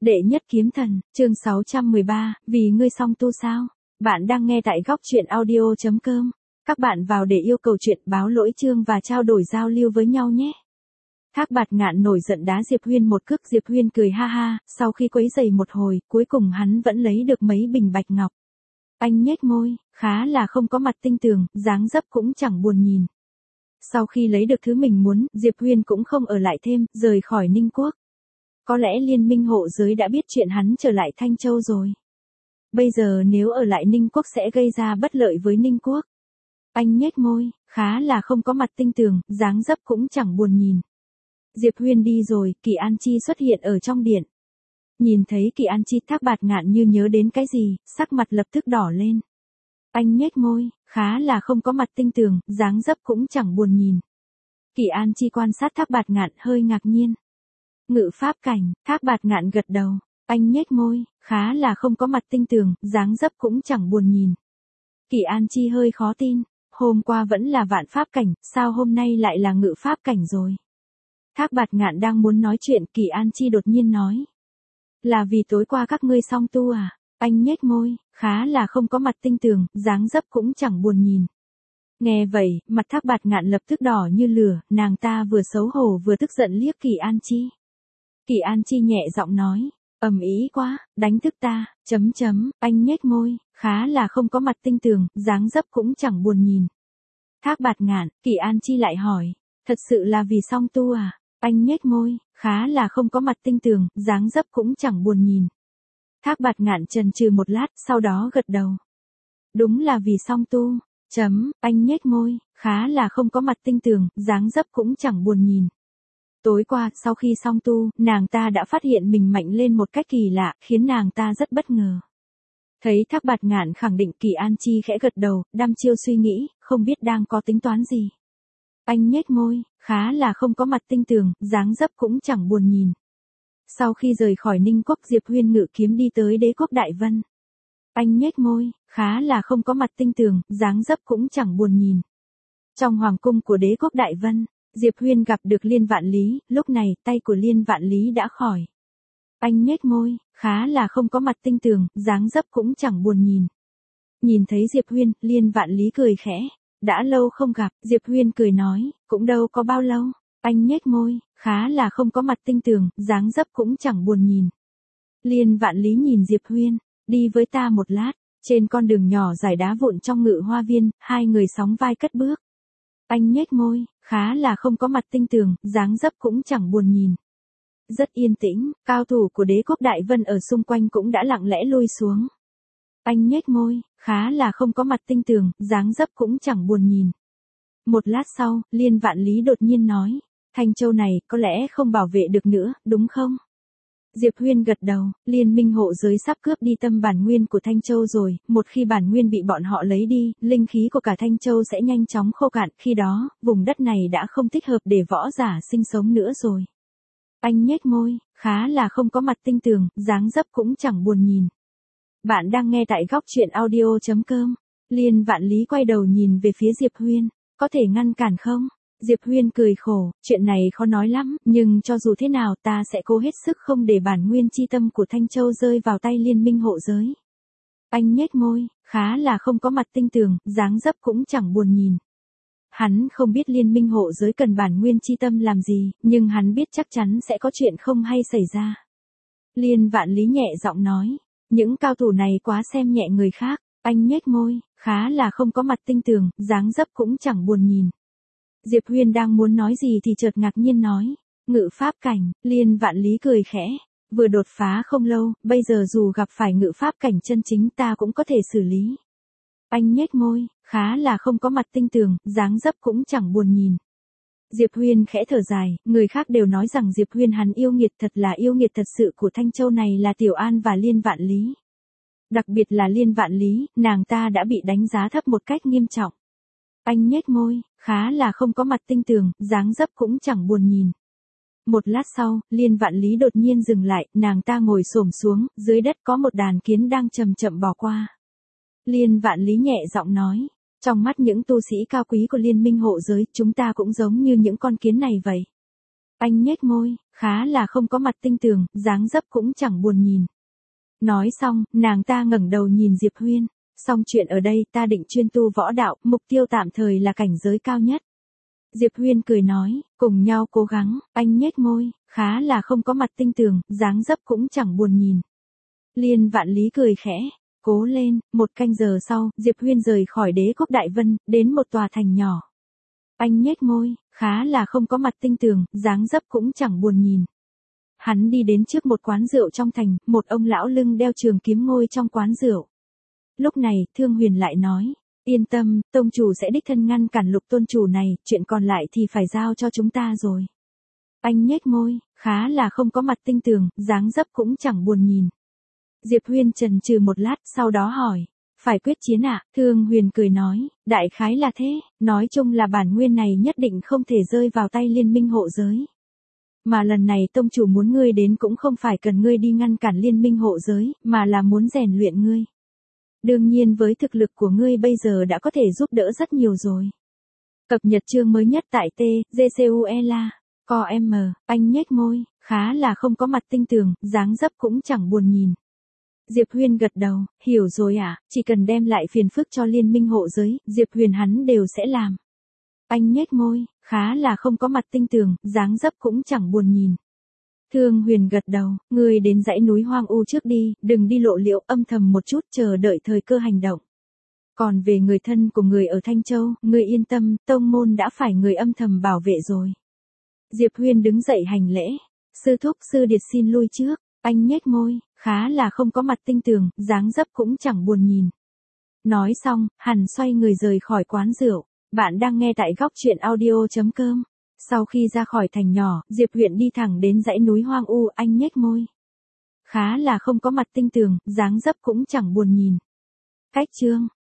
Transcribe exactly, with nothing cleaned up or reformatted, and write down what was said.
Đệ nhất kiếm thần, chương sáu trăm mười ba, vì ngươi song tu sao? Bạn đang nghe tại góc truyện audio chấm com. Các bạn vào để yêu cầu chuyện, báo lỗi chương và trao đổi giao lưu với nhau nhé. Thác Bạt Ngạn nổi giận đá Diệp Huyên một cước. Diệp Huyên cười ha ha, sau khi quấy giày một hồi, cuối cùng hắn vẫn lấy được mấy bình bạch ngọc. Anh nhếch môi, khá là không có mặt tinh tường, dáng dấp cũng chẳng buồn nhìn. Sau khi lấy được thứ mình muốn, Diệp Huyên cũng không ở lại thêm, rời khỏi Ninh Quốc. Có lẽ liên minh hộ giới đã biết chuyện hắn trở lại Thanh Châu rồi. Bây giờ nếu ở lại Ninh Quốc sẽ gây ra bất lợi với Ninh Quốc. Anh nhếch môi, khá là không có mặt tinh tường, dáng dấp cũng chẳng buồn nhìn. Diệp Huyên đi rồi, Kỳ An Chi xuất hiện ở trong điện. Nhìn thấy Kỳ An Chi, Thác Bạt Ngạn như nhớ đến cái gì, sắc mặt lập tức đỏ lên. Anh nhếch môi, khá là không có mặt tinh tường, dáng dấp cũng chẳng buồn nhìn. Kỳ An Chi quan sát Thác Bạt Ngạn hơi ngạc nhiên. Ngự pháp cảnh, Thác Bạt Ngạn gật đầu. Anh nhếch môi, khá là không có mặt tinh tường, dáng dấp cũng chẳng buồn nhìn. Kỳ An Chi hơi khó tin, hôm qua vẫn là vạn pháp cảnh, sao hôm nay lại là ngự pháp cảnh rồi? Thác Bạt Ngạn đang muốn nói chuyện, Kỳ An Chi đột nhiên nói. Là vì tối qua các ngươi song tu à? Anh nhếch môi, khá là không có mặt tinh tường, dáng dấp cũng chẳng buồn nhìn. Nghe vậy, mặt Thác Bạt Ngạn lập tức đỏ như lửa, nàng ta vừa xấu hổ vừa tức giận liếc Kỳ An Chi. Kỳ An Chi nhẹ giọng nói, ầm ĩ quá, đánh thức ta, chấm chấm, anh nhếch môi, khá là không có mặt tinh tường, dáng dấp cũng chẳng buồn nhìn. Thác Bạt Ngạn, Kỳ An Chi lại hỏi, thật sự là vì song tu à? Anh nhếch môi, khá là không có mặt tinh tường, dáng dấp cũng chẳng buồn nhìn. Thác Bạt Ngạn chần chừ một lát, sau đó gật đầu. Đúng là vì song tu, chấm, anh nhếch môi, khá là không có mặt tinh tường, dáng dấp cũng chẳng buồn nhìn. Tối qua, sau khi song tu, nàng ta đã phát hiện mình mạnh lên một cách kỳ lạ, khiến nàng ta rất bất ngờ. Thấy Thác Bạt Ngạn khẳng định, Kỳ An Chi khẽ gật đầu, đăm chiêu suy nghĩ, không biết đang có tính toán gì. Anh nhếch môi, khá là không có mặt tinh tường, dáng dấp cũng chẳng buồn nhìn. Sau khi rời khỏi Ninh Quốc, Diệp Huyên ngự kiếm đi tới Đế Quốc Đại Vân. Anh nhếch môi, khá là không có mặt tinh tường, dáng dấp cũng chẳng buồn nhìn. Trong hoàng cung của Đế Quốc Đại Vân, Diệp Huyên gặp được Liên Vạn Lý, lúc này tay của Liên Vạn Lý đã khỏi. Anh nhếch môi, khá là không có mặt tinh tường, dáng dấp cũng chẳng buồn nhìn. Nhìn thấy Diệp Huyên, Liên Vạn Lý cười khẽ. Đã lâu không gặp, Diệp Huyên cười nói, cũng đâu có bao lâu. Anh nhếch môi, khá là không có mặt tinh tường, dáng dấp cũng chẳng buồn nhìn. Liên Vạn Lý nhìn Diệp Huyên, đi với ta một lát. Trên con đường nhỏ dải đá vụn trong Ngự Hoa Viên, hai người sóng vai cất bước. Anh nhếch môi, khá là không có mặt tinh tường, dáng dấp cũng chẳng buồn nhìn. Rất yên tĩnh, cao thủ của Đế Quốc Đại Vân ở xung quanh cũng đã lặng lẽ lui xuống. Anh nhếch môi, khá là không có mặt tinh tường, dáng dấp cũng chẳng buồn nhìn. Một lát sau, Liên Vạn Lý đột nhiên nói, Thanh Châu này có lẽ không bảo vệ được nữa, đúng không? Diệp Huyên gật đầu, liên minh hộ giới sắp cướp đi tâm bản nguyên của Thanh Châu rồi, một khi bản nguyên bị bọn họ lấy đi, linh khí của cả Thanh Châu sẽ nhanh chóng khô cạn, khi đó, vùng đất này đã không thích hợp để võ giả sinh sống nữa rồi. Anh nhếch môi, khá là không có mặt tinh tường, dáng dấp cũng chẳng buồn nhìn. Bạn đang nghe tại góc truyện audio chấm com. Liên Vạn Lý quay đầu nhìn về phía Diệp Huyên, có thể ngăn cản không? Diệp Huyên cười khổ, chuyện này khó nói lắm, nhưng cho dù thế nào ta sẽ cố hết sức không để bản nguyên chi tâm của Thanh Châu rơi vào tay liên minh hộ giới. Anh nhếch môi, khá là không có mặt tinh tường, dáng dấp cũng chẳng buồn nhìn. Hắn không biết liên minh hộ giới cần bản nguyên chi tâm làm gì, nhưng hắn biết chắc chắn sẽ có chuyện không hay xảy ra. Liên Vạn Lý nhẹ giọng nói, những cao thủ này quá xem nhẹ người khác. Anh nhếch môi, khá là không có mặt tinh tường, dáng dấp cũng chẳng buồn nhìn. Diệp Huyên đang muốn nói gì thì chợt ngạc nhiên nói, ngự pháp cảnh. Liên Vạn Lý cười khẽ, vừa đột phá không lâu, bây giờ dù gặp phải ngự pháp cảnh chân chính ta cũng có thể xử lý. Anh nhếch môi, khá là không có mặt tinh tường, dáng dấp cũng chẳng buồn nhìn. Diệp Huyên khẽ thở dài, người khác đều nói rằng Diệp Huyên hắn yêu nghiệt, thật là yêu nghiệt thật sự của Thanh Châu này là Tiểu An và Liên Vạn Lý. Đặc biệt là Liên Vạn Lý, nàng ta đã bị đánh giá thấp một cách nghiêm trọng. Anh nhếch môi, khá là không có mặt tinh tường, dáng dấp cũng chẳng buồn nhìn. Một lát sau, Liên Vạn Lý đột nhiên dừng lại, nàng ta ngồi xổm xuống, dưới đất có một đàn kiến đang chậm chậm bò qua. Liên Vạn Lý nhẹ giọng nói, trong mắt những tu sĩ cao quý của liên minh hộ giới, chúng ta cũng giống như những con kiến này vậy. Anh nhếch môi, khá là không có mặt tinh tường, dáng dấp cũng chẳng buồn nhìn. Nói xong, nàng ta ngẩng đầu nhìn Diệp Huyên. Xong chuyện ở đây, ta định chuyên tu võ đạo, mục tiêu tạm thời là cảnh giới cao nhất. Diệp Huyên cười nói, cùng nhau cố gắng. Anh nhếch môi, khá là không có mặt tinh tường, dáng dấp cũng chẳng buồn nhìn. Liên Vạn Lý cười khẽ, cố lên. Một canh giờ sau, Diệp Huyên rời khỏi Đế quốc Đại Vân, đến một tòa thành nhỏ. Anh nhếch môi, khá là không có mặt tinh tường, dáng dấp cũng chẳng buồn nhìn. Hắn đi đến trước một quán rượu trong thành, một ông lão lưng đeo trường kiếm ngồi trong quán rượu. Lúc này, Thương Huyền lại nói, yên tâm, tông chủ sẽ đích thân ngăn cản Lục tôn chủ này, chuyện còn lại thì phải giao cho chúng ta rồi. Anh nhếch môi, khá là không có mặt tinh tường, dáng dấp cũng chẳng buồn nhìn. Diệp Huyên chần chừ một lát, sau đó hỏi, phải quyết chiến ạ? À? Thương Huyền cười nói, đại khái là thế, nói chung là bản nguyên này nhất định không thể rơi vào tay liên minh hộ giới. Mà lần này tông chủ muốn ngươi đến cũng không phải cần ngươi đi ngăn cản liên minh hộ giới, mà là muốn rèn luyện ngươi. Đương nhiên với thực lực của ngươi bây giờ đã có thể giúp đỡ rất nhiều rồi. Cập nhật chương mới nhất tại T, G C U E L A, Co M, anh nhếch môi, khá là không có mặt tinh tường, dáng dấp cũng chẳng buồn nhìn. Diệp Huyên gật đầu, hiểu rồi ạ, à, chỉ cần đem lại phiền phức cho liên minh hộ giới, Diệp Huyền hắn đều sẽ làm. Anh nhếch môi, khá là không có mặt tinh tường, dáng dấp cũng chẳng buồn nhìn. Thương Huyền gật đầu, ngươi đến dãy núi hoang u trước đi, đừng đi lộ liễu, âm thầm một chút chờ đợi thời cơ hành động. Còn về người thân của người ở Thanh Châu, ngươi yên tâm, tông môn đã phải người âm thầm bảo vệ rồi. Diệp Huyên đứng dậy hành lễ, sư thúc sư điệt xin lui trước, anh nhếch môi, khá là không có mặt tinh tường, dáng dấp cũng chẳng buồn nhìn. Nói xong, hắn xoay người rời khỏi quán rượu. Bạn đang nghe tại góc truyện audio chấm com. Sau khi ra khỏi thành nhỏ, Diệp Huyền đi thẳng đến dãy núi hoang u, anh nhếch môi. Khá là không có mặt tinh tường, dáng dấp cũng chẳng buồn nhìn. Cách chương